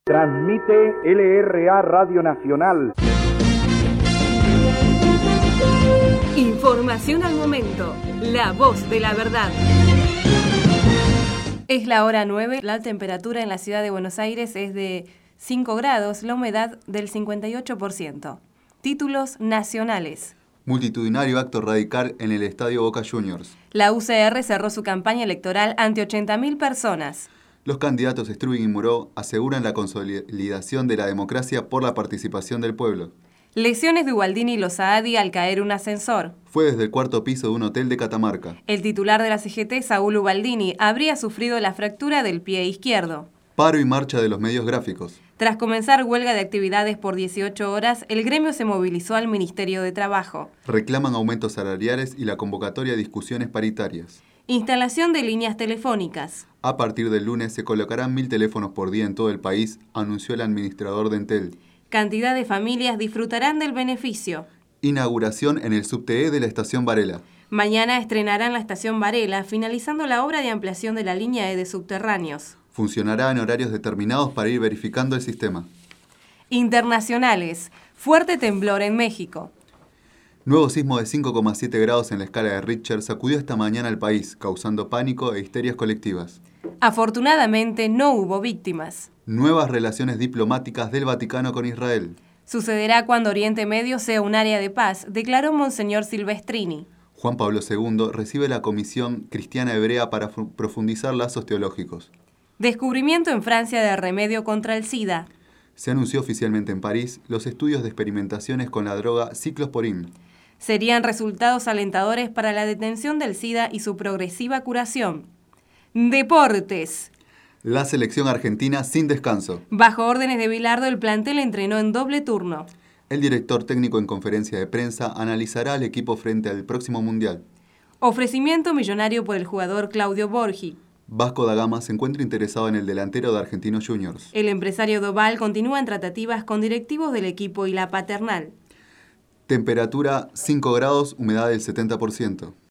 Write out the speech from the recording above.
Transmite LRA Radio Nacional. Información al momento. La voz de la verdad. Es la hora 9. La temperatura en la ciudad de Buenos Aires es de 5 grados, la humedad del 58%. Títulos nacionales. Multitudinario acto radical en el Estadio Boca Juniors. La UCR cerró su campaña electoral ante 80.000 personas. Los candidatos Strubing y Muró aseguran la consolidación de la democracia por la participación del pueblo. Lesiones de Ubaldini y Losaadi al caer un ascensor. Fue desde el cuarto piso de un hotel de Catamarca. El titular de la CGT, Saúl Ubaldini, habría sufrido la fractura del pie izquierdo. Paro y marcha de los medios gráficos. Tras comenzar huelga de actividades por 18 horas, el gremio se movilizó al Ministerio de Trabajo. Reclaman aumentos salariales y la convocatoria a discusiones paritarias. Instalación de líneas telefónicas. A partir del lunes se colocarán 1.000 teléfonos por día en todo el país, anunció el administrador de Entel. Cantidad de familias disfrutarán del beneficio. Inauguración en el subte de la estación Varela. Mañana estrenarán la estación Varela, finalizando la obra de ampliación de la línea E de subterráneos. Funcionará en horarios determinados para ir verificando el sistema. Internacionales. Fuerte temblor en México. Nuevo sismo de 5,7 grados en la escala de Richter sacudió esta mañana al país, causando pánico e histerias colectivas. Afortunadamente no hubo víctimas. Nuevas relaciones diplomáticas del Vaticano con Israel. Sucederá cuando Oriente Medio sea un área de paz, declaró Monseñor Silvestrini. Juan Pablo II recibe la Comisión Cristiana Hebrea para profundizar lazos teológicos. Descubrimiento en Francia de remedio contra el SIDA. Se anunció oficialmente en París los estudios de experimentaciones con la droga ciclosporin. Serían resultados alentadores para la detención del SIDA y su progresiva curación. Deportes. La selección argentina sin descanso. Bajo órdenes de Bilardo, el plantel entrenó en doble turno. El director técnico en conferencia de prensa analizará al equipo frente al próximo Mundial. Ofrecimiento millonario por el jugador Claudio Borghi. Vasco da Gama se encuentra interesado en el delantero de Argentinos Juniors. El empresario Doval continúa en tratativas con directivos del equipo y la paternal. Temperatura 5 grados, humedad del 70%.